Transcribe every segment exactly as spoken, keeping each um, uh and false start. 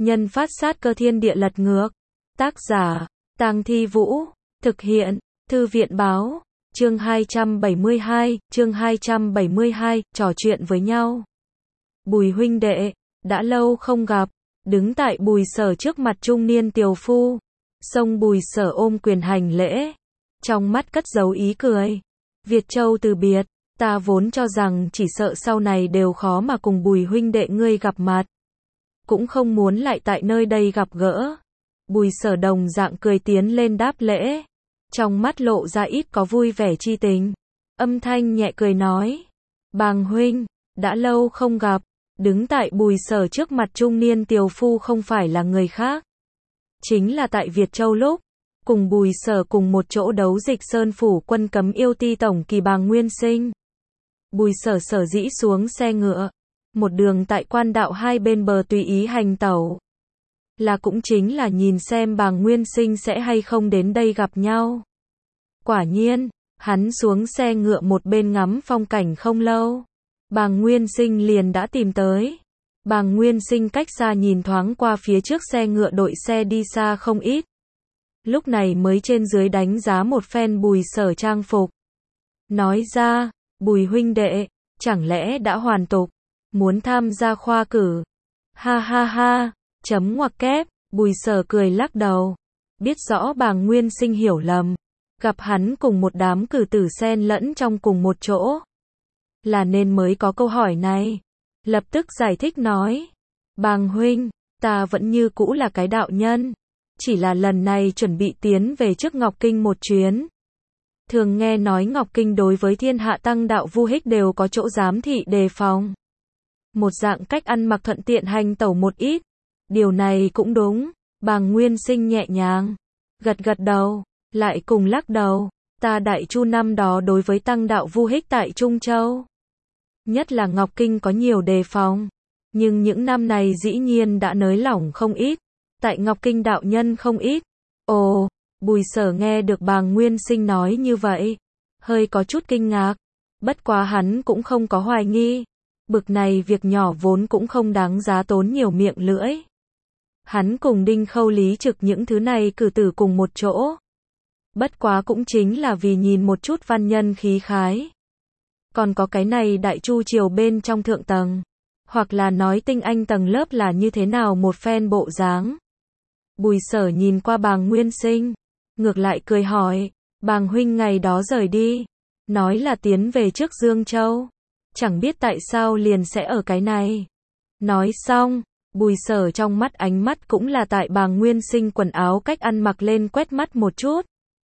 Nhân phát sát cơ thiên địa lật ngược. Tác giả, Tang Thi Vũ. Thực hiện, Thư viện Báo. Chương hai trăm bảy mươi hai, chương hai trăm bảy mươi hai, trò chuyện với nhau. Bùi huynh đệ, đã lâu không gặp. Đứng tại Bùi Sở trước mặt trung niên tiều phu. Xông Bùi Sở ôm quyền hành lễ. Trong mắt cất giấu ý cười. Việt Châu từ biệt, ta vốn cho rằng chỉ sợ sau này đều khó mà cùng Bùi huynh đệ ngươi gặp mặt. Cũng không muốn lại tại nơi đây gặp gỡ. Bùi Sở đồng dạng cười tiến lên đáp lễ. Trong mắt lộ ra ít có vui vẻ chi tình. Âm thanh nhẹ cười nói. Bàng huynh, đã lâu không gặp. Đứng tại Bùi Sở trước mặt trung niên tiều phu không phải là người khác. Chính là tại Việt Châu lúc. Cùng Bùi Sở cùng một chỗ đấu dịch Sơn Phủ quân cấm yêu ti tổng kỳ Bàng Nguyên Sinh. Bùi Sở sở dĩ xuống xe ngựa. Một đường tại quan đạo hai bên bờ tùy ý hành tẩu. Là cũng chính là nhìn xem Bàng Nguyên Sinh sẽ hay không đến đây gặp nhau. Quả nhiên, hắn xuống xe ngựa một bên ngắm phong cảnh không lâu. Bàng Nguyên Sinh liền đã tìm tới. Bàng Nguyên Sinh cách xa nhìn thoáng qua phía trước xe ngựa đội xe đi xa không ít. Lúc này mới trên dưới đánh giá một phen Bùi Sở trang phục. Nói ra, Bùi huynh đệ, chẳng lẽ đã hoàn tục, muốn tham gia khoa cử. Ha ha ha, chấm ngoặc kép, Bùi Sở cười lắc đầu. Biết rõ Bàng Nguyên Sinh hiểu lầm. Gặp hắn cùng một đám cử tử xen lẫn trong cùng một chỗ. Là nên mới có câu hỏi này. Lập tức giải thích nói. Bàng huynh, ta vẫn như cũ là cái đạo nhân. Chỉ là lần này chuẩn bị tiến về trước Ngọc Kinh một chuyến. Thường nghe nói Ngọc Kinh đối với thiên hạ tăng đạo vu hích đều có chỗ giám thị đề phòng. Một dạng cách ăn mặc thuận tiện hành tẩu một ít. Điều này cũng đúng. Bàng Nguyên Sinh nhẹ nhàng. Gật gật đầu. Lại cùng lắc đầu. Ta đại chu năm đó đối với tăng đạo vu hích tại Trung Châu. Nhất là Ngọc Kinh có nhiều đề phòng. Nhưng những năm này dĩ nhiên đã nới lỏng không ít. Tại Ngọc Kinh đạo nhân không ít. Ồ, Bùi Sở nghe được Bàng Nguyên Sinh nói như vậy. Hơi có chút kinh ngạc. Bất quá hắn cũng không có hoài nghi. Bực này việc nhỏ vốn cũng không đáng giá tốn nhiều miệng lưỡi. Hắn cùng Đinh Khâu Lý Trực những thứ này cử tử cùng một chỗ. Bất quá cũng chính là vì nhìn một chút văn nhân khí khái. Còn có cái này đại chu triều bên trong thượng tầng. Hoặc là nói tinh anh tầng lớp là như thế nào một phen bộ dáng. Bùi Sở nhìn qua Bàng Nguyên Sinh. Ngược lại cười hỏi. Bàng huynh ngày đó rời đi. Nói là tiến về trước Dương Châu. Chẳng biết tại sao liền sẽ ở cái này. Nói xong. Bùi Sở trong mắt ánh mắt cũng là tại Bàng Nguyên Sinh quần áo cách ăn mặc lên quét mắt một chút.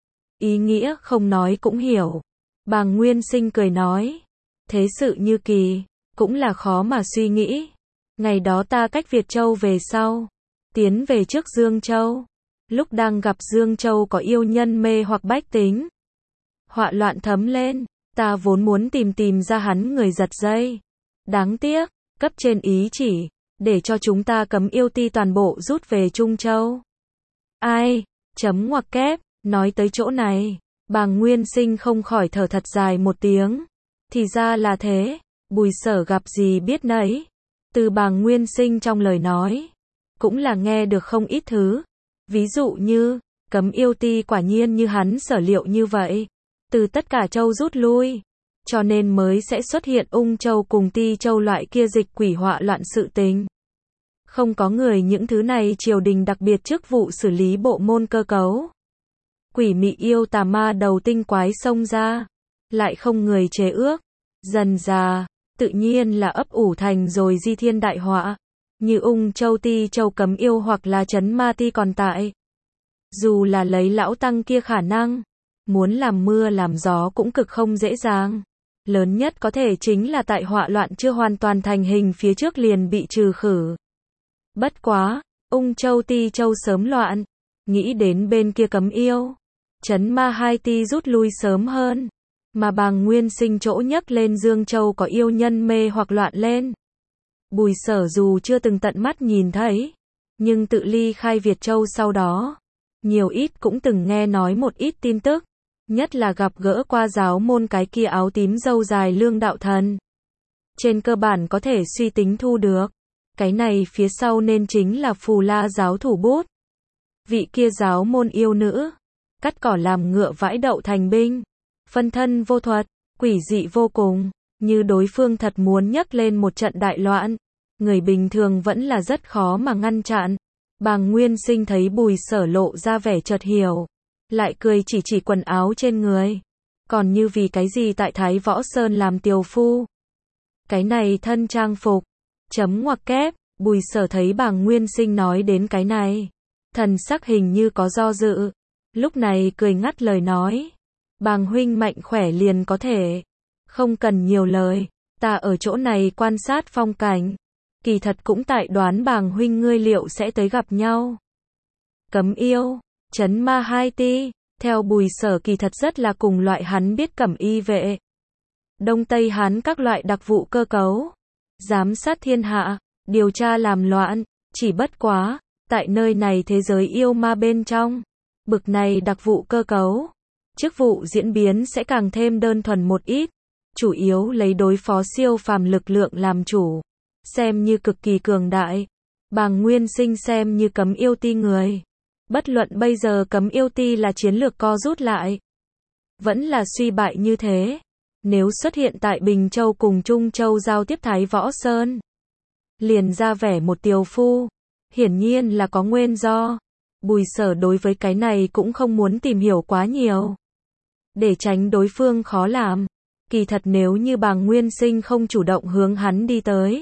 Ý nghĩa không nói cũng hiểu. Bàng Nguyên Sinh cười nói. Thế sự như kỳ. Cũng là khó mà suy nghĩ. Ngày đó ta cách Việt Châu về sau. Tiến về trước Dương Châu. Lúc đang gặp Dương Châu có yêu nhân mê hoặc bách tính. Họa loạn thấm lên. Ta vốn muốn tìm tìm ra hắn người giật dây. Đáng tiếc. Cấp trên ý chỉ. Để cho chúng ta cấm yêu ti toàn bộ rút về Trung Châu. Ai? Chấm ngoặc kép. Nói tới chỗ này. Bàng Nguyên Sinh không khỏi thở thật dài một tiếng. Thì ra là thế. Bùi Sở gặp gì biết nấy. Từ Bàng Nguyên Sinh trong lời nói. Cũng là nghe được không ít thứ. Ví dụ như. Cấm yêu ti quả nhiên như hắn sở liệu như vậy. Từ tất cả châu rút lui. Cho nên mới sẽ xuất hiện Ung Châu cùng Ti Châu loại kia dịch quỷ họa loạn sự tình. Không có người những thứ này triều đình đặc biệt chức vụ xử lý bộ môn cơ cấu. Quỷ mị yêu tà ma đầu tinh quái xông ra. Lại không người chế ước. Dần già, tự nhiên là ấp ủ thành rồi di thiên đại họa. Như Ung Châu Ti Châu cấm yêu hoặc là Trấn Ma Ti còn tại. Dù là lấy lão tăng kia khả năng. Muốn làm mưa làm gió cũng cực không dễ dàng. Lớn nhất có thể chính là tại họa loạn chưa hoàn toàn thành hình phía trước liền bị trừ khử. Bất quá, Ung Châu Ti Châu sớm loạn. Nghĩ đến bên kia cấm yêu. Trấn Ma hai ti rút lui sớm hơn. Mà Bàng Nguyên Sinh chỗ nhấc lên Dương Châu có yêu nhân mê hoặc loạn lên. Bùi Sở dù chưa từng tận mắt nhìn thấy. Nhưng tự ly khai Việt Châu sau đó. Nhiều ít cũng từng nghe nói một ít tin tức. Nhất là gặp gỡ qua giáo môn cái kia áo tím râu dài Lương Đạo Thần. Trên cơ bản có thể suy tính thu được. Cái này phía sau nên chính là Phù La giáo thủ bút. Vị kia giáo môn yêu nữ, cắt cỏ làm ngựa vãi đậu thành binh, phân thân vô thuật, quỷ dị vô cùng, như đối phương thật muốn nhấc lên một trận đại loạn, người bình thường vẫn là rất khó mà ngăn chặn. Bàng Nguyên Sinh thấy Bùi Sở lộ ra vẻ chợt hiểu, lại cười chỉ chỉ quần áo trên người, còn như vì cái gì tại Thái Võ Sơn làm tiều phu. Cái này thân trang phục, chấm ngoặc kép, Bùi Sở thấy Bàng Nguyên Sinh nói đến cái này, thần sắc hình như có do dự, lúc này cười ngắt lời nói, Bàng huynh mạnh khỏe liền có thể, không cần nhiều lời, ta ở chỗ này quan sát phong cảnh, kỳ thật cũng tại đoán Bàng huynh ngươi liệu sẽ tới gặp nhau. Cấm yêu, trấn ma hai ti, theo Bùi Sở kỳ thật rất là cùng loại hắn biết cẩm y vệ, Đông Tây Hán các loại đặc vụ cơ cấu, giám sát thiên hạ, điều tra làm loạn, chỉ bất quá, tại nơi này thế giới yêu ma bên trong, bực này đặc vụ cơ cấu, chức vụ diễn biến sẽ càng thêm đơn thuần một ít, chủ yếu lấy đối phó siêu phàm lực lượng làm chủ, xem như cực kỳ cường đại. Bàng Nguyên Sinh xem như cấm yêu ti người, bất luận bây giờ cấm yêu ti là chiến lược co rút lại, vẫn là suy bại như thế, nếu xuất hiện tại Bình Châu cùng Trung Châu giao tiếp Thái Võ Sơn, liền ra vẻ một tiều phu, hiển nhiên là có nguyên do. Bùi Sở đối với cái này cũng không muốn tìm hiểu quá nhiều, để tránh đối phương khó làm. Kỳ thật nếu như Bàng Nguyên Sinh không chủ động hướng hắn đi tới,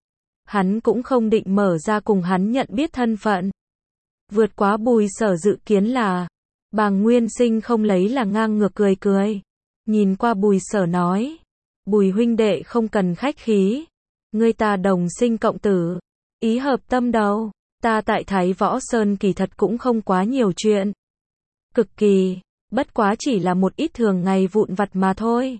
hắn cũng không định mở ra cùng hắn nhận biết thân phận. Vượt quá Bùi Sở dự kiến là, Bàng Nguyên Sinh không lấy là ngang ngược cười cười, nhìn qua Bùi Sở nói, Bùi huynh đệ không cần khách khí, ngươi ta đồng sinh cộng tử, ý hợp tâm đầu, ta tại Thái Võ Sơn kỳ thật cũng không quá nhiều chuyện. Cực kỳ, bất quá chỉ là một ít thường ngày vụn vặt mà thôi.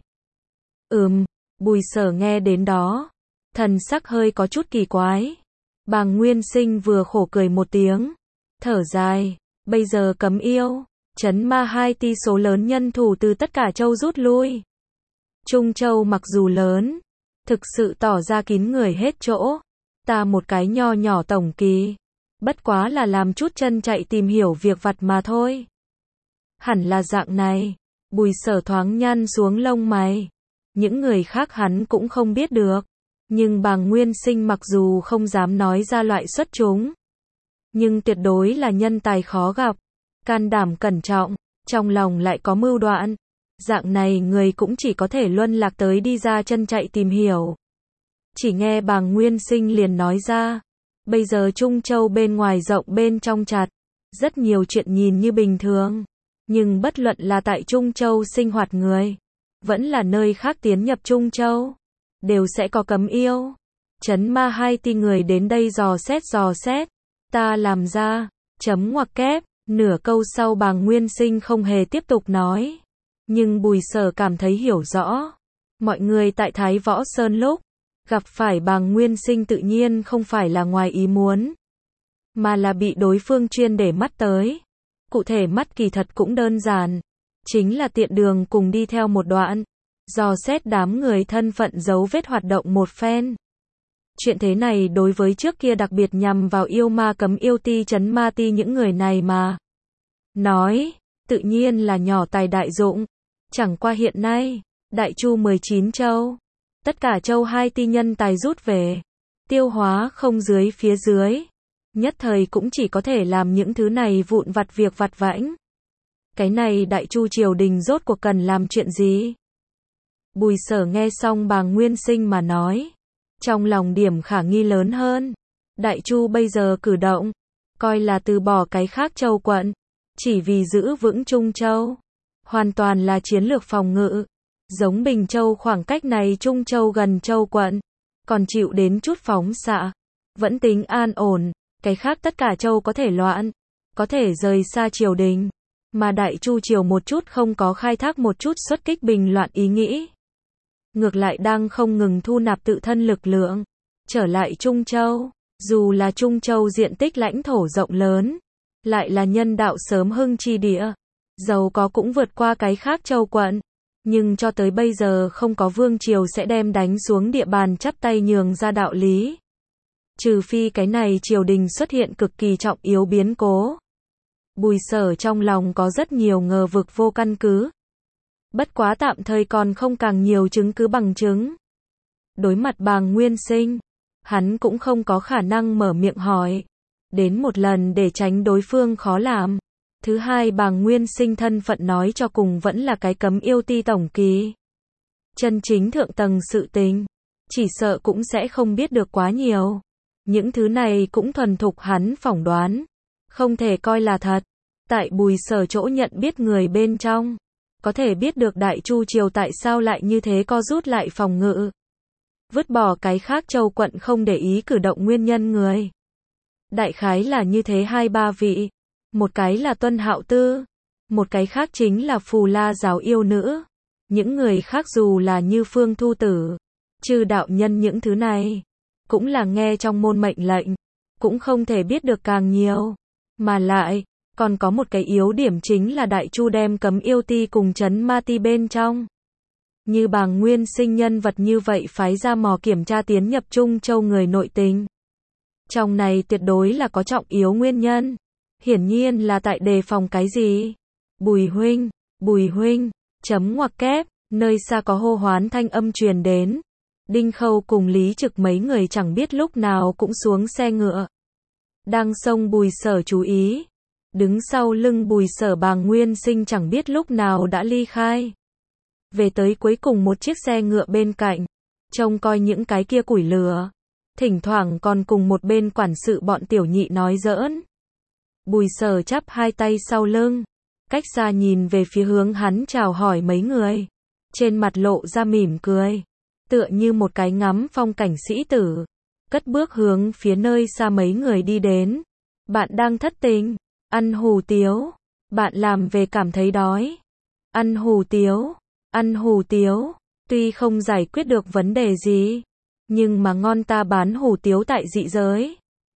Ừm, Bùi Sở nghe đến đó, thần sắc hơi có chút kỳ quái. Bàng Nguyên Sinh vừa khổ cười một tiếng, thở dài, bây giờ cấm yêu, trấn ma hai ti số lớn nhân thủ từ tất cả châu rút lui. Trung Châu mặc dù lớn, thực sự tỏ ra kín người hết chỗ, ta một cái nho nhỏ tổng kỳ, bất quá là làm chút chân chạy tìm hiểu việc vặt mà thôi. Hẳn là dạng này, Bùi Sở thoáng nhăn xuống lông mày, những người khác hắn cũng không biết được, nhưng Bàng Nguyên Sinh mặc dù không dám nói ra loại xuất chúng, nhưng tuyệt đối là nhân tài khó gặp, can đảm cẩn trọng, trong lòng lại có mưu đoạn, dạng này người cũng chỉ có thể luân lạc tới đi ra chân chạy tìm hiểu. Chỉ nghe Bàng Nguyên Sinh liền nói ra, bây giờ Trung Châu bên ngoài rộng bên trong chặt, rất nhiều chuyện nhìn như bình thường, nhưng bất luận là tại Trung Châu sinh hoạt người, vẫn là nơi khác tiến nhập Trung Châu, đều sẽ có cấm yêu. Trấn ma hai ti người đến đây dò xét dò xét, ta làm ra, chấm ngoặc kép, nửa câu sau Bàng Nguyên Sinh không hề tiếp tục nói, nhưng Bùi Sở cảm thấy hiểu rõ, mọi người tại Thái Võ Sơn lúc gặp phải Bàng Nguyên Sinh tự nhiên không phải là ngoài ý muốn, mà là bị đối phương chuyên để mắt tới. Cụ thể mắt kỳ thật cũng đơn giản, chính là tiện đường cùng đi theo một đoạn, dò xét đám người thân phận dấu vết hoạt động một phen. Chuyện thế này đối với trước kia đặc biệt nhằm vào yêu ma cấm yêu ti trấn ma ti những người này mà nói, tự nhiên là nhỏ tài đại dụng. Chẳng qua hiện nay, Đại Chu mười chín châu, tất cả châu hai ti nhân tài rút về, tiêu hóa không dưới phía dưới, nhất thời cũng chỉ có thể làm những thứ này vụn vặt việc vặt vãnh. Cái này Đại Chu triều đình rốt cuộc cần làm chuyện gì? Bùi Sở nghe xong Bàng Nguyên Sinh mà nói, trong lòng điểm khả nghi lớn hơn. Đại Chu bây giờ cử động, coi là từ bỏ cái khác châu quận, chỉ vì giữ vững Trung Châu, hoàn toàn là chiến lược phòng ngự. Giống Bình Châu khoảng cách này Trung Châu gần châu quận, còn chịu đến chút phóng xạ, vẫn tính an ổn, cái khác tất cả châu có thể loạn, có thể rời xa triều đình, mà Đại Chu triều một chút không có khai thác một chút xuất kích bình loạn ý nghĩ. Ngược lại đang không ngừng thu nạp tự thân lực lượng, trở lại Trung Châu, dù là Trung Châu diện tích lãnh thổ rộng lớn, lại là nhân đạo sớm hưng chi địa, giàu có cũng vượt qua cái khác châu quận, nhưng cho tới bây giờ không có vương triều sẽ đem đánh xuống địa bàn chắp tay nhường ra đạo lý. Trừ phi cái này triều đình xuất hiện cực kỳ trọng yếu biến cố. Bùi Sở trong lòng có rất nhiều ngờ vực vô căn cứ. Bất quá tạm thời còn không càng nhiều chứng cứ bằng chứng. Đối mặt Bàng Nguyên Sinh, hắn cũng không có khả năng mở miệng hỏi. Đến một lần để tránh đối phương khó làm. Thứ hai, Bàng Nguyên Sinh thân phận nói cho cùng vẫn là cái cấm yêu ti tổng kỳ. Chân chính thượng tầng sự tình, chỉ sợ cũng sẽ không biết được quá nhiều. Những thứ này cũng thuần thục hắn phỏng đoán, không thể coi là thật. Tại Bùi Sở chỗ nhận biết người bên trong, có thể biết được Đại Chu triều tại sao lại như thế co rút lại phòng ngự. Vứt bỏ cái khác châu quận không để ý cử động nguyên nhân người. Đại khái là như thế hai ba vị. Một cái là Tuân Hạo Tư, một cái khác chính là Phù La giáo yêu nữ. Những người khác dù là như Phương Thu Tử, Chư đạo nhân những thứ này, cũng là nghe trong môn mệnh lệnh, cũng không thể biết được càng nhiều. Mà lại, còn có một cái yếu điểm chính là Đại Chu đem cấm yêu ti cùng trấn ma ti bên trong. Như Bàng Nguyên Sinh nhân vật như vậy phái ra mò kiểm tra tiến nhập Trung Châu người nội tình. Trong này tuyệt đối là có trọng yếu nguyên nhân. Hiển nhiên là tại đề phòng cái gì? Bùi huynh, Bùi huynh, chấm ngoặc kép, nơi xa có hô hoán thanh âm truyền đến. Đinh Khâu cùng Lý Trực mấy người chẳng biết lúc nào cũng xuống xe ngựa. Đang xông Bùi Sở chú ý. Đứng sau lưng Bùi Sở Bàng Nguyên Sinh chẳng biết lúc nào đã ly khai. Về tới cuối cùng một chiếc xe ngựa bên cạnh, trông coi những cái kia củi lửa. Thỉnh thoảng còn cùng một bên quản sự bọn tiểu nhị nói giỡn. Bùi Sở chắp hai tay sau lưng, cách xa nhìn về phía hướng hắn chào hỏi mấy người. Trên mặt lộ ra mỉm cười, tựa như một cái ngắm phong cảnh sĩ tử. Cất bước hướng phía nơi xa mấy người đi đến. Bạn đang thất tình, ăn hủ tiếu. Bạn làm về cảm thấy đói. Ăn hủ tiếu, ăn hủ tiếu. Tuy không giải quyết được vấn đề gì, nhưng mà ngon, ta bán hủ tiếu tại dị giới.